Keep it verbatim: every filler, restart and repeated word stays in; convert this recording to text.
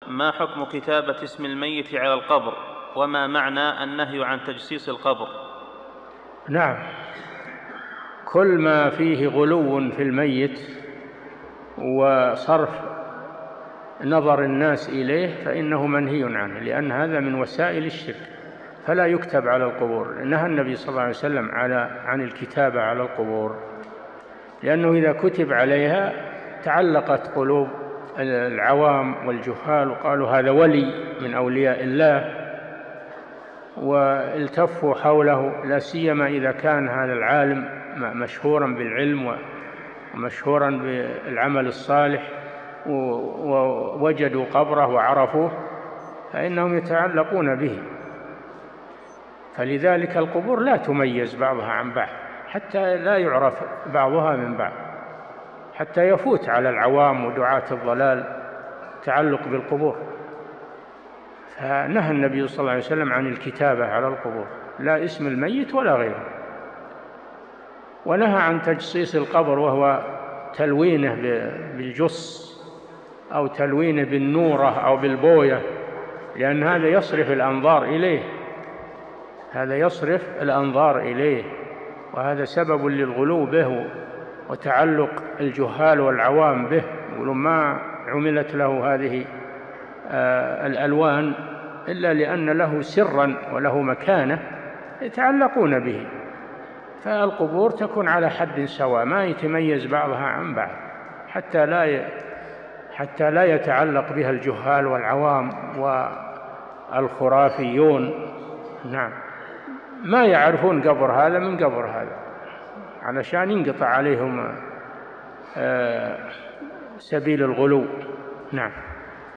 ما حكم كتابة اسم الميت على القبر، وما معنى النهي عن تجسيس القبر؟ نعم، كل ما فيه غلو في الميت وصرف نظر الناس إليه فإنه منهي عنه، لأن هذا من وسائل الشرك، فلا يكتب على القبور. نهى النبي صلى الله عليه وسلم على عن الكتابة على القبور، لأنه إذا كتب عليها تعلقت قلوب العوام والجهال وقالوا هذا ولي من أولياء الله، والتفوا حوله، لا سيما إذا كان هذا العالم مشهورا بالعلم ومشهورا بالعمل الصالح ووجدوا قبره وعرفوه فإنهم يتعلقون به. فلذلك القبور لا تميز بعضها عن بعض حتى لا يعرف بعضها من بعض، حتى يفوت على العوام ودعاة الضلال تعلق بالقبور. فنهى النبي صلى الله عليه وسلم عن الكتابة على القبور، لا اسم الميت ولا غيره. ونهى عن تجصيص القبر، وهو تلوينه بالجص أو تلوينه بالنورة أو بالبوية، لأن هذا يصرف الأنظار إليه، هذا يصرف الأنظار إليه، وهذا سبب للغلو به وتعلق الجهال والعوام به. يقولون ما عملت له هذه الألوان إلا لأن له سرا وله مكانة يتعلقون به. فالقبور تكون على حد سواء، ما يتميز بعضها عن بعض حتى لا حتى لا يتعلق بها الجهال والعوام والخرافيون. نعم، ما يعرفون قبر هذا من قبر هذا علشان ينقطع عليهم سبيل الغلو. نعم.